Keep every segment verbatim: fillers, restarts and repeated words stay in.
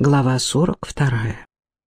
Глава сорок вторая.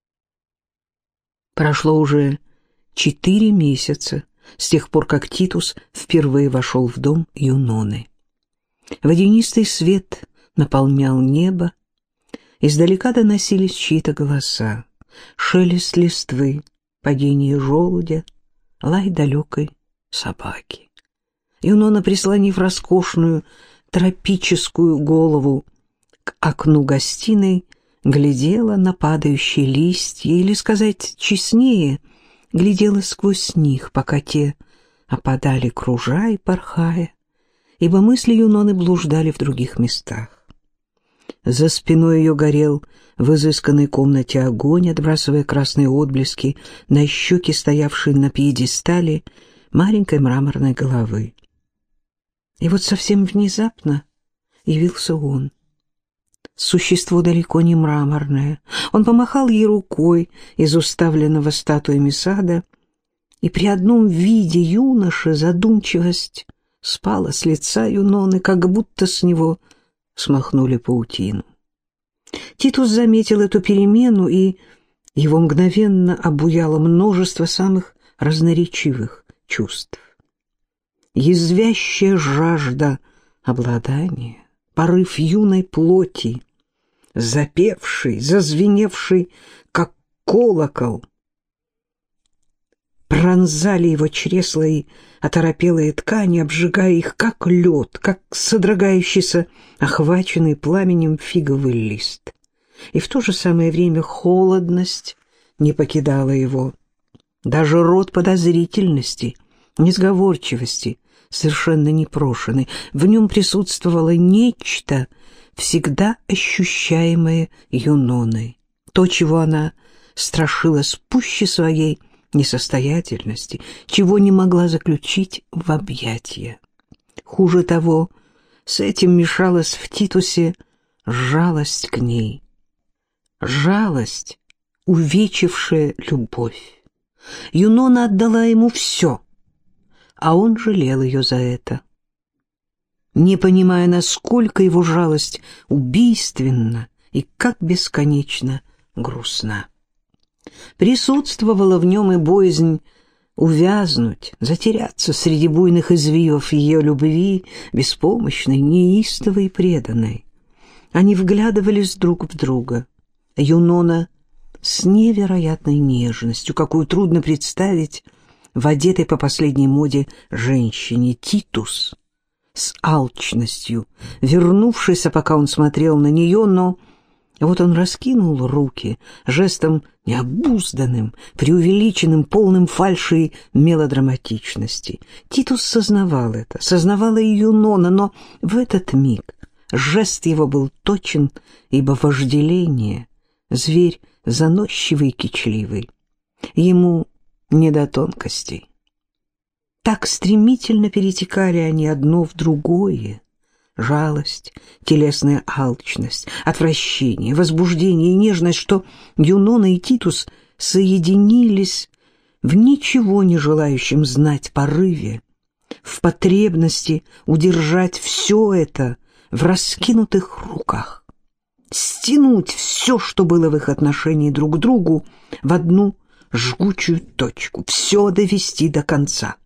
Прошло уже четыре месяца с тех пор, как Титус впервые вошел в дом Юноны. Водянистый свет наполнял небо, издалека доносились чьи-то голоса, шелест листвы, падение желудя, лай далекой собаки. Юнона, прислонив роскошную тропическую голову к окну гостиной, глядела на падающие листья, или, сказать честнее, глядела сквозь них, пока те опадали, кружа и порхая, ибо мысли Юноны блуждали в других местах. За спиной ее горел в изысканной комнате огонь, отбрасывая красные отблески на щеки, стоявшие на пьедестале маленькой мраморной головы. И вот совсем внезапно явился он. Существо далеко не мраморное. Он помахал ей рукой из уставленного статуями сада, и при одном виде юноши задумчивость спала с лица Юноны, как будто с него смахнули паутину. Титус заметил эту перемену, и его мгновенно обуяло множество самых разноречивых чувств. Язвящая жажда обладания, порыв юной плоти, запевший, зазвеневший, как колокол, пронзали его чресла и оторопелые ткани, обжигая их, как лед, как содрогающийся, охваченный пламенем фиговый лист. И в то же самое время холодность не покидала его. Даже род подозрительности, несговорчивости, совершенно непрошенный, в нем присутствовало нечто, всегда ощущаемое Юноной, то, чего она страшилась пуще своей несостоятельности, чего не могла заключить в объятия. Хуже того, с этим мешалась в Титусе жалость к ней, жалость, увечившая любовь. Юнона отдала ему все, а он жалел ее за это. Не понимая, насколько его жалость убийственна и как бесконечно грустна. Присутствовала в нем и боязнь увязнуть, затеряться среди буйных извивов ее любви, беспомощной, неистовой и преданной. Они вглядывались друг в друга. Юнона с невероятной нежностью, какую трудно представить в одетой по последней моде женщине. Титус с алчностью, вернувшийся, пока он смотрел на нее, но вот он раскинул руки, жестом необузданным, преувеличенным, полным фальши и мелодраматичности. Титус сознавал это, сознавала и Юнона, но в этот миг жест его был точен, ибо вожделение — зверь заносчивый и кичливый. Ему не до тонкостей. Так стремительно перетекали они одно в другое. Жалость, телесная алчность, отвращение, возбуждение и нежность, что Юнона и Титус соединились в ничего не желающем знать порыве, в потребности удержать все это в раскинутых руках, стянуть все, что было в их отношении друг к другу, в одну жгучую точку, все довести до конца.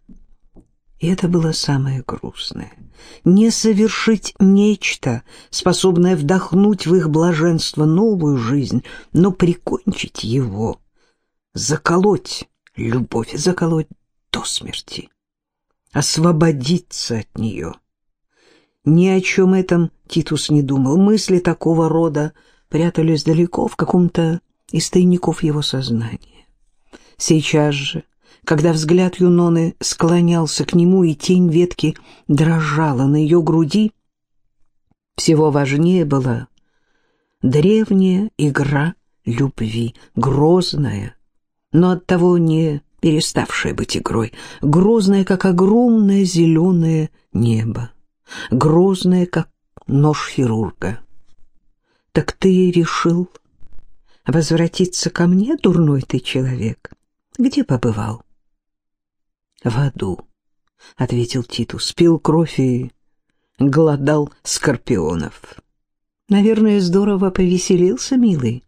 И это было самое грустное. Не совершить нечто, способное вдохнуть в их блаженство новую жизнь, но прикончить его, заколоть любовь, заколоть до смерти, освободиться от нее. Ни о чем этом Титус не думал. Мысли такого рода прятались далеко в каком-то из тайников его сознания. Сейчас же, когда взгляд Юноны склонялся к нему и тень ветки дрожала на ее груди, всего важнее была древняя игра любви, грозная, но оттого не переставшая быть игрой, грозная, как огромное зеленое небо, грозная, как нож хирурга. «Так ты решил возвратиться ко мне, дурной ты человек? Где побывал?» «В аду», — ответил Титус, — «пил кровь и голодал скорпионов». Наверное, здорово повеселился, милый.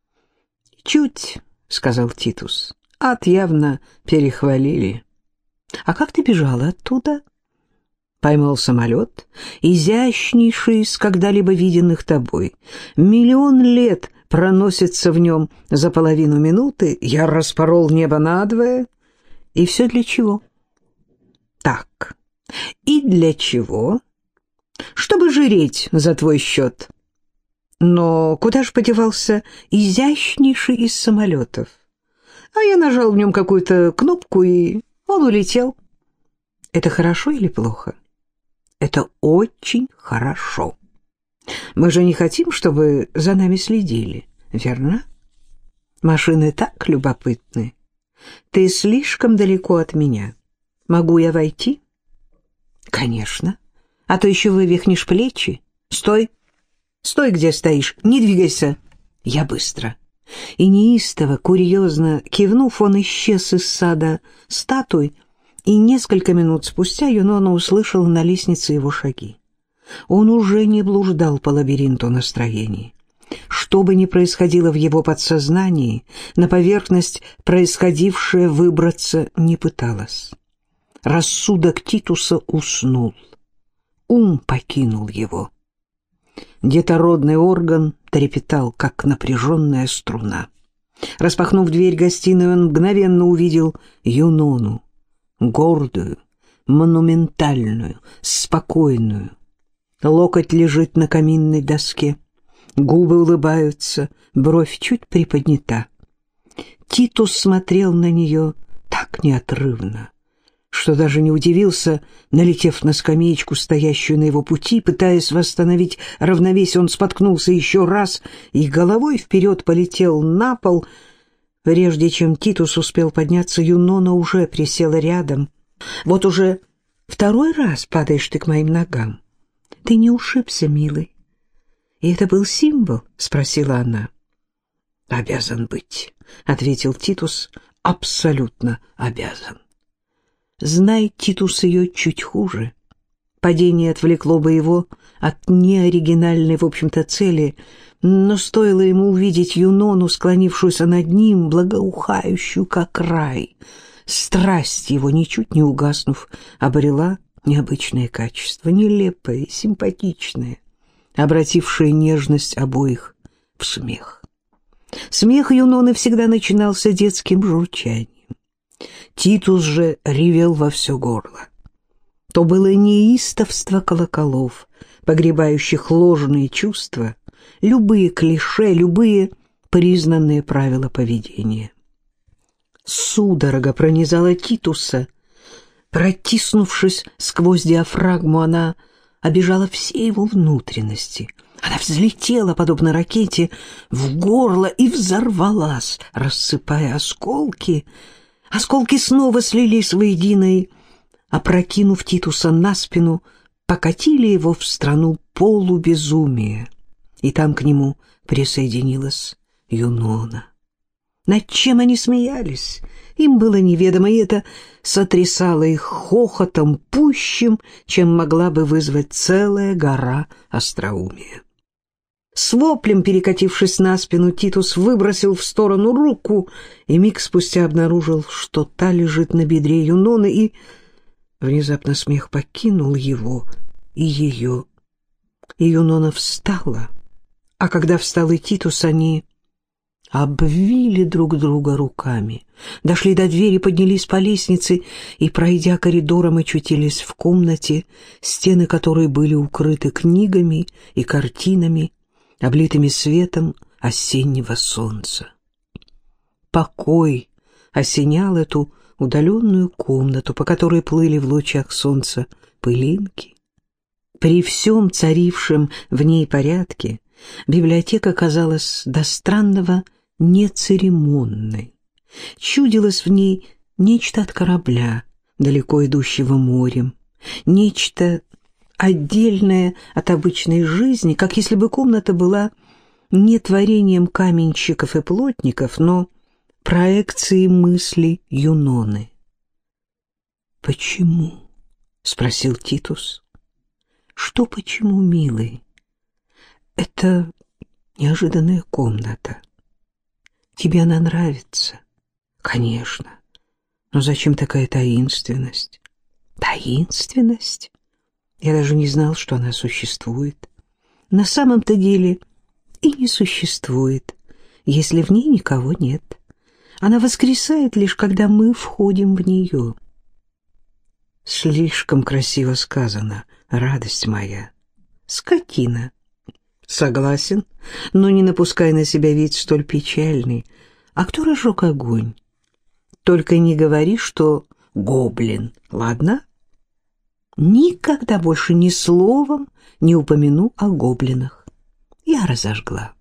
Чуть, — сказал Титус. Ад явно перехвалили. А как ты бежала оттуда? Поймал самолет, изящнейший из когда-либо виденных тобой. Миллион лет проносится в нем за половину минуты. Я распорол небо надвое. И все для чего? Так, и для чего? Чтобы жиреть за твой счет. Но куда ж подевался изящнейший из самолетов? А я нажал в нем какую-то кнопку, и он улетел. Это хорошо или плохо? Это очень хорошо. Мы же не хотим, чтобы за нами следили, верно? Машины так любопытны. Ты слишком далеко от меня. Могу я войти? Конечно. А то еще вывихнешь плечи. Стой. Стой, где стоишь. Не двигайся. Я быстро. И неистово, курьезно кивнув, он исчез из сада статуй, и несколько минут спустя Юнона услышал на лестнице его шаги. Он уже не блуждал по лабиринту настроений. Что бы ни происходило в его подсознании, на поверхность происходившее выбраться не пыталось. Рассудок Титуса уснул. Ум покинул его. Детородный орган трепетал, как напряженная струна. Распахнув дверь гостиной, он мгновенно увидел Юнону, гордую, монументальную, спокойную. Локоть лежит на каминной доске, губы улыбаются, бровь чуть приподнята. Титус смотрел на нее так неотрывно, что даже не удивился, налетев на скамеечку, стоящую на его пути. Пытаясь восстановить равновесие, он споткнулся еще раз и головой вперед полетел на пол. Прежде чем Титус успел подняться, Юнона уже присела рядом. «Вот уже второй раз падаешь ты к моим ногам. Ты не ушибся, милый?» «И это был символ?» — спросила она. «Обязан быть», — ответил Титус, — «абсолютно обязан». Знай Титус ее чуть хуже. Падение отвлекло бы его от неоригинальной, в общем-то, цели, но стоило ему увидеть Юнону, склонившуюся над ним, благоухающую, как рай. Страсть его, ничуть не угаснув, обрела необычное качество, нелепое, симпатичное, обратившее нежность обоих в смех. Смех Юноны всегда начинался детским журчанием. Титус же ревел во все горло. То было неистовство колоколов, погребающих ложные чувства, любые клише, любые признанные правила поведения. Судорога пронизала Титуса. Протиснувшись сквозь диафрагму, она обежала все его внутренности. Она взлетела, подобно ракете, в горло и взорвалась, рассыпая осколки. Осколки снова слились воедино и, опрокинув Титуса на спину, покатили его в страну полубезумия. И там к нему присоединилась Юнона. Над чем они смеялись, им было неведомо, и это сотрясало их хохотом пущим, чем могла бы вызвать целая гора остроумия. С воплем, перекатившись на спину, Титус выбросил в сторону руку и миг спустя обнаружил, что та лежит на бедре Юноны, и внезапно смех покинул его и ее. И Юнона встала, а когда встал и Титус, они обвили друг друга руками, дошли до двери, поднялись по лестнице и, пройдя коридором, очутились в комнате, стены которой были укрыты книгами и картинами, облитыми светом осеннего солнца. Покой осенял эту удаленную комнату, по которой плыли в лучах солнца пылинки. При всем царившем в ней порядке библиотека казалась до странного нецеремонной. Чудилось в ней нечто от корабля, далеко идущего морем, нечто отдельное от обычной жизни, как если бы комната была не творением каменщиков и плотников, но проекцией мысли Юноны. «Почему?» — спросил Титус. «Что почему, милый?» Это неожиданная комната. Тебе она нравится? Конечно. Но зачем такая таинственность? Таинственность? Я даже не знал, что она существует. На самом-то деле и не существует, если в ней никого нет. Она воскресает лишь, когда мы входим в нее. Слишком красиво сказано, радость моя. Скотина. Согласен, но не напускай на себя вид столь печальный. А кто разжег огонь? Только не говори, что гоблин, ладно? Никогда больше ни словом не упомяну о гоблинах. Я разожгла.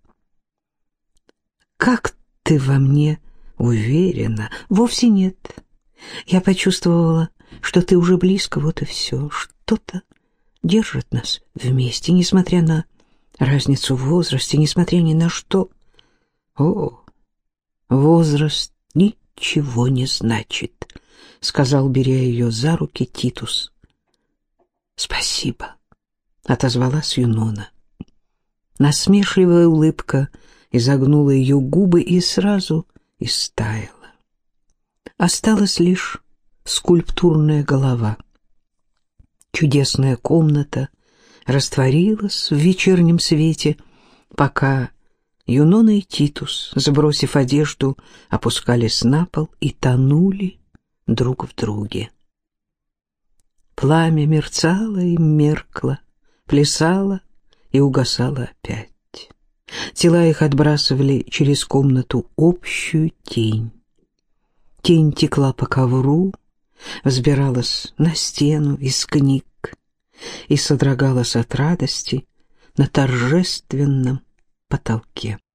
Как ты во мне уверена? Вовсе нет. Я почувствовала, что ты уже близко, вот и все. Что-то держит нас вместе, несмотря на разницу в возрасте, несмотря ни на что. О, возраст ничего не значит, сказал, беря ее за руки, Титус. Спасибо, отозвалась Юнона. Насмешливая улыбка изогнула ее губы и сразу истаяла. Осталась лишь скульптурная голова. Чудесная комната растворилась в вечернем свете, пока Юнона и Титус, сбросив одежду, опускались на пол и тонули друг в друге. Пламя мерцало и меркло, плясало и угасало опять. Тела их отбрасывали через комнату общую тень. Тень текла по ковру, взбиралась на стену из книг и содрогалась от радости на торжественном потолке.